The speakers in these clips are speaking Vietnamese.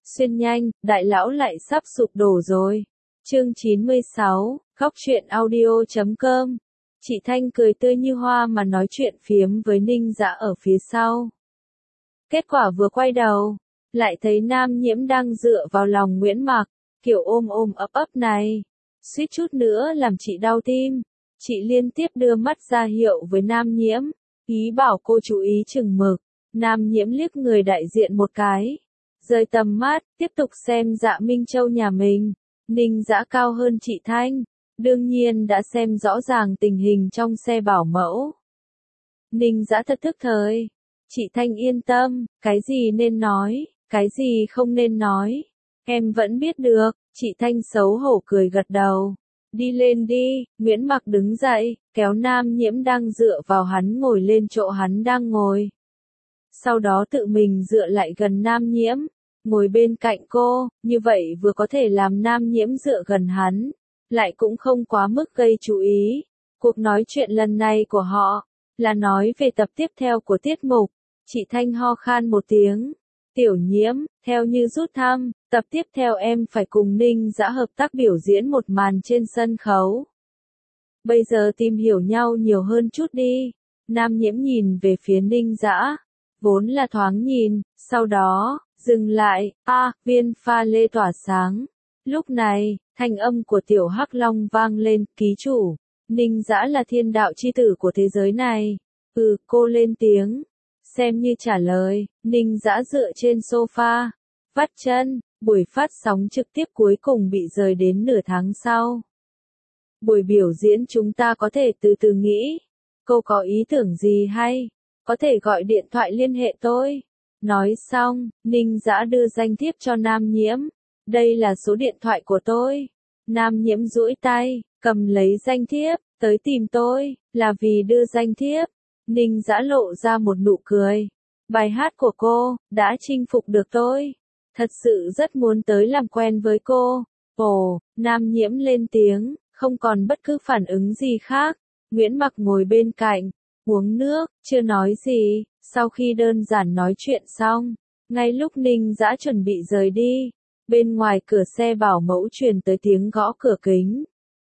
Xuyên nhanh, đại lão lại sắp sụp đổ rồi. Chương 96, Góc truyện audio.com. Chị Thanh cười tươi như hoa mà nói chuyện phiếm với Ninh Dã ở phía sau. Kết quả vừa quay đầu, lại thấy Nam Nhiễm đang dựa vào lòng Nguyễn Mặc, kiểu ôm ôm ấp ấp này. Suýt chút nữa làm chị đau tim. Chị liên tiếp đưa mắt ra hiệu với Nam Nhiễm, ý bảo cô chú ý chừng mực. Nam Nhiễm liếc người đại diện một cái, rời tầm mắt, tiếp tục xem Dạ Minh Châu nhà mình. Ninh Dã cao hơn chị Thanh, đương nhiên đã xem rõ ràng tình hình trong xe bảo mẫu. Ninh Dã thật thức thời. Chị Thanh yên tâm, cái gì nên nói, cái gì không nên nói, em vẫn biết được. Chị Thanh xấu hổ cười gật đầu. Đi lên đi. Nguyễn Mặc đứng dậy, kéo Nam Nhiễm đang dựa vào hắn ngồi lên chỗ hắn đang ngồi. Sau đó tự mình dựa lại gần Nam Nhiễm, ngồi bên cạnh cô, như vậy vừa có thể làm Nam Nhiễm dựa gần hắn, lại cũng không quá mức gây chú ý. Cuộc nói chuyện lần này của họ, là nói về tập tiếp theo của tiết mục. Chị Thanh ho khan một tiếng. Tiểu Nhiễm, theo như rút thăm, tập tiếp theo em phải cùng Ninh Dã hợp tác biểu diễn một màn trên sân khấu. Bây giờ tìm hiểu nhau nhiều hơn chút đi. Nam Nhiễm nhìn về phía Ninh Dã, vốn là thoáng nhìn, sau đó, dừng lại, viên pha lê tỏa sáng. Lúc này, thanh âm của Tiểu Hắc Long vang lên, ký chủ, Ninh Dã là thiên đạo chi tử của thế giới này. Cô lên tiếng. Xem như trả lời, Ninh Dã dựa trên sofa, vắt chân. Buổi phát sóng trực tiếp cuối cùng bị rời đến nửa tháng sau. Buổi biểu diễn chúng ta có thể từ từ nghĩ. Cô có ý tưởng gì hay? Có thể gọi điện thoại liên hệ tôi. Nói xong, Ninh Dã đưa danh thiếp cho Nam Nhiễm. Đây là số điện thoại của tôi. Nam Nhiễm duỗi tay, cầm lấy danh thiếp, tới tìm tôi, là vì đưa danh thiếp. Ninh Dã lộ ra một nụ cười. Bài hát của cô, đã chinh phục được tôi. Thật sự rất muốn tới làm quen với cô. Ồ, Nam Nhiễm lên tiếng, không còn bất cứ phản ứng gì khác. Nguyễn Mặc ngồi bên cạnh, uống nước, chưa nói gì. Sau khi đơn giản nói chuyện xong, ngay lúc Ninh Dã chuẩn bị rời đi, bên ngoài cửa xe bảo mẫu truyền tới tiếng gõ cửa kính.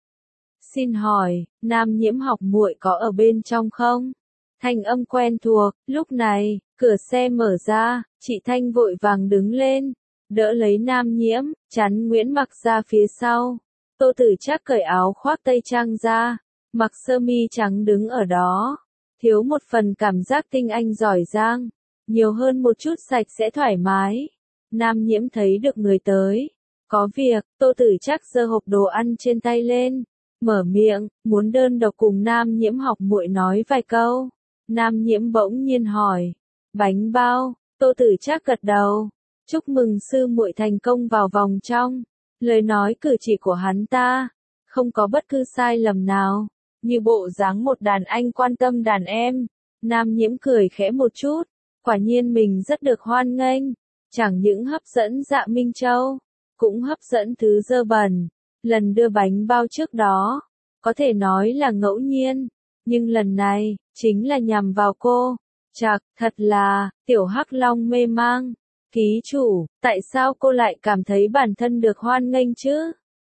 Xin hỏi, Nam Nhiễm học muội có ở bên trong không? Thanh âm quen thuộc. Lúc này, cửa xe mở ra, chị Thanh vội vàng đứng lên, đỡ lấy Nam Nhiễm, chắn Nguyễn Mặc ra phía sau. Tô Tử Trác cởi áo khoác tây trang ra, mặc sơ mi trắng đứng ở đó. Thiếu một phần cảm giác tinh anh giỏi giang, nhiều hơn một chút sạch sẽ thoải mái. Nam Nhiễm thấy được người tới. Có việc. Tô Tử Trác giơ hộp đồ ăn trên tay lên, mở miệng, muốn đơn độc cùng Nam Nhiễm học muội nói vài câu. Nam Nhiễm bỗng nhiên hỏi, bánh bao? Tô Tử Trác gật đầu. Chúc mừng sư muội thành công vào vòng trong. Lời nói cử chỉ của hắn ta, không có bất cứ sai lầm nào, như bộ dáng một đàn anh quan tâm đàn em. Nam Nhiễm cười khẽ một chút, quả nhiên mình rất được hoan nghênh. Chẳng những hấp dẫn Dạ Minh Châu, cũng hấp dẫn thứ dơ bẩn. Lần đưa bánh bao trước đó, có thể nói là ngẫu nhiên, nhưng lần này, chính là nhằm vào cô. Chạc, thật là, Tiểu Hắc Long mê mang. Ký chủ, tại sao cô lại cảm thấy bản thân được hoan nghênh chứ?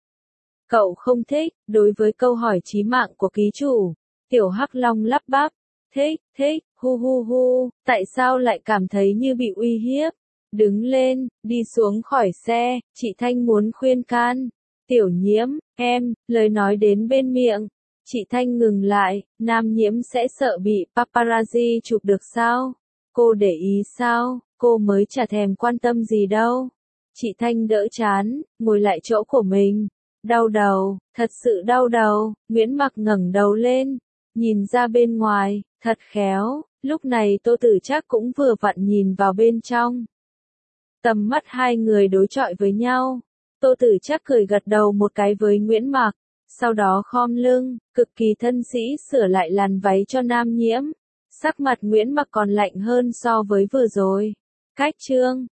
Cậu không thích. Đối với câu hỏi chí mạng của ký chủ, Tiểu Hắc Long lắp bắp. Thích, hu, tại sao lại cảm thấy như bị uy hiếp? Đứng lên, đi xuống khỏi xe. Chị Thanh muốn khuyên can. Tiểu Nhiễm, lời nói đến bên miệng. Chị Thanh ngừng lại. Nam Nhiễm sẽ sợ bị paparazzi chụp được sao? Cô để ý sao? Cô mới chả thèm quan tâm gì đâu. Chị Thanh đỡ chán, ngồi lại chỗ của mình. Đau đầu, thật sự đau đầu. Nguyễn Mặc ngẩng đầu lên, nhìn ra bên ngoài, thật khéo. Lúc này Tô Tử Trác cũng vừa vặn nhìn vào bên trong. Tầm mắt hai người đối chọi với nhau. Tô Tử Trác cười gật đầu một cái với Nguyễn Mặc, sau đó khom lưng, cực kỳ thân sĩ sửa lại làn váy cho Nam Nhiễm. Sắc mặt Nguyễn Mặc còn lạnh hơn so với vừa rồi. Cách chương